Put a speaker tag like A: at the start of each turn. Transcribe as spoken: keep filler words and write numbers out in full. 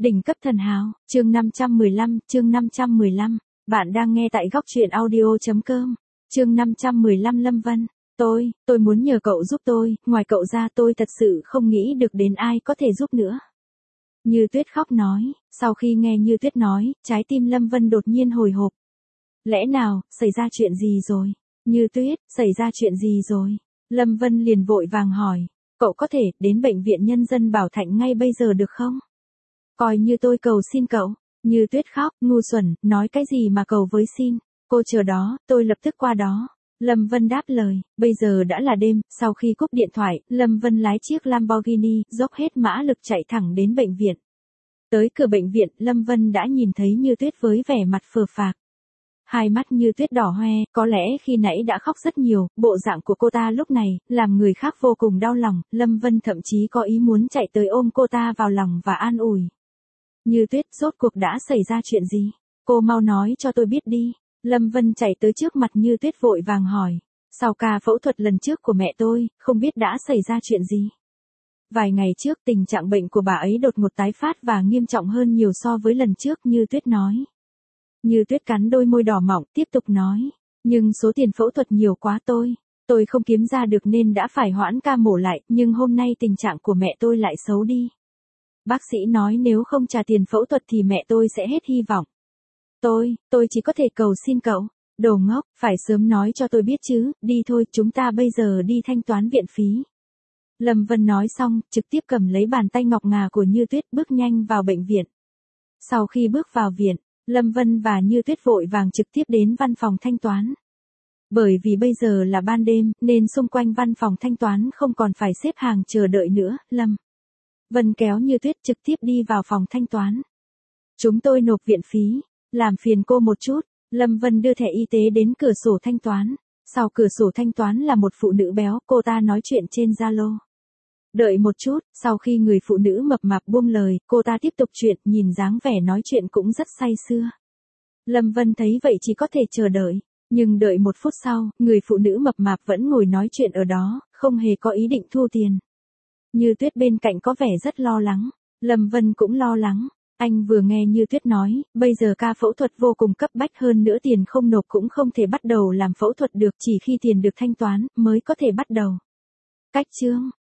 A: Đỉnh cấp thần hào, chương năm trăm mười lăm, chương năm trăm mười lăm. Bạn đang nghe tại góc truyện audio chấm com. Chương năm trăm mười lăm Lâm Vân. Tôi, tôi muốn nhờ cậu giúp tôi, ngoài cậu ra tôi thật sự không nghĩ được đến ai có thể giúp nữa. Như Tuyết khóc nói, sau khi nghe Như Tuyết nói, trái tim Lâm Vân đột nhiên hồi hộp. Lẽ nào, xảy ra chuyện gì rồi? Như Tuyết, xảy ra chuyện gì rồi? Lâm Vân liền vội vàng hỏi, cậu có thể đến bệnh viện nhân dân Bảo Thạnh ngay bây giờ được không? Coi như tôi cầu xin cậu. Như Tuyết khóc, ngu xuẩn, nói cái gì mà cầu với xin. Cô chờ đó, tôi lập tức qua đó. Lâm Vân đáp lời, bây giờ đã là đêm, sau khi cúp điện thoại, Lâm Vân lái chiếc Lamborghini, dốc hết mã lực chạy thẳng đến bệnh viện. Tới cửa bệnh viện, Lâm Vân đã nhìn thấy Như Tuyết với vẻ mặt phờ phạc. Hai mắt Như Tuyết đỏ hoe, có lẽ khi nãy đã khóc rất nhiều, bộ dạng của cô ta lúc này, làm người khác vô cùng đau lòng, Lâm Vân thậm chí có ý muốn chạy tới ôm cô ta vào lòng và an ủi. Như Tuyết, rốt cuộc đã xảy ra chuyện gì? Cô mau nói cho tôi biết đi. Lâm Vân chạy tới trước mặt Như Tuyết vội vàng hỏi. Sau ca phẫu thuật lần trước của mẹ tôi, không biết đã xảy ra chuyện gì? Vài ngày trước tình trạng bệnh của bà ấy đột ngột tái phát và nghiêm trọng hơn nhiều so với lần trước, Như Tuyết nói. Như Tuyết cắn đôi môi đỏ mọng, tiếp tục nói. Nhưng số tiền phẫu thuật nhiều quá tôi. Tôi không kiếm ra được nên đã phải hoãn ca mổ lại, nhưng hôm nay tình trạng của mẹ tôi lại xấu đi. Bác sĩ nói nếu không trả tiền phẫu thuật thì mẹ tôi sẽ hết hy vọng. Tôi, tôi chỉ có thể cầu xin cậu. Đồ ngốc, phải sớm nói cho tôi biết chứ, đi thôi, chúng ta bây giờ đi thanh toán viện phí. Lâm Vân nói xong, trực tiếp cầm lấy bàn tay ngọc ngà của Như Tuyết bước nhanh vào bệnh viện. Sau khi bước vào viện, Lâm Vân và Như Tuyết vội vàng trực tiếp đến văn phòng thanh toán. Bởi vì bây giờ là ban đêm, nên xung quanh văn phòng thanh toán không còn phải xếp hàng chờ đợi nữa, Lâm Vân kéo Như Tuyết trực tiếp đi vào phòng thanh toán. Chúng tôi nộp viện phí, làm phiền cô một chút. Lâm Vân đưa thẻ y tế đến cửa sổ thanh toán. Sau cửa sổ thanh toán là một phụ nữ béo, cô ta nói chuyện trên Zalo. Đợi một chút, sau khi người phụ nữ mập mạp buông lời, cô ta tiếp tục chuyện, nhìn dáng vẻ nói chuyện cũng rất say sưa. Lâm Vân thấy vậy chỉ có thể chờ đợi. Nhưng đợi một phút sau, người phụ nữ mập mạp vẫn ngồi nói chuyện ở đó, không hề có ý định thu tiền. Như Tuyết bên cạnh có vẻ rất lo lắng. Lâm Vân cũng lo lắng. Anh vừa nghe Như Tuyết nói, bây giờ ca phẫu thuật vô cùng cấp bách, hơn nữa tiền không nộp cũng không thể bắt đầu làm phẫu thuật được, chỉ khi tiền được thanh toán, mới có thể bắt đầu. Cách chương,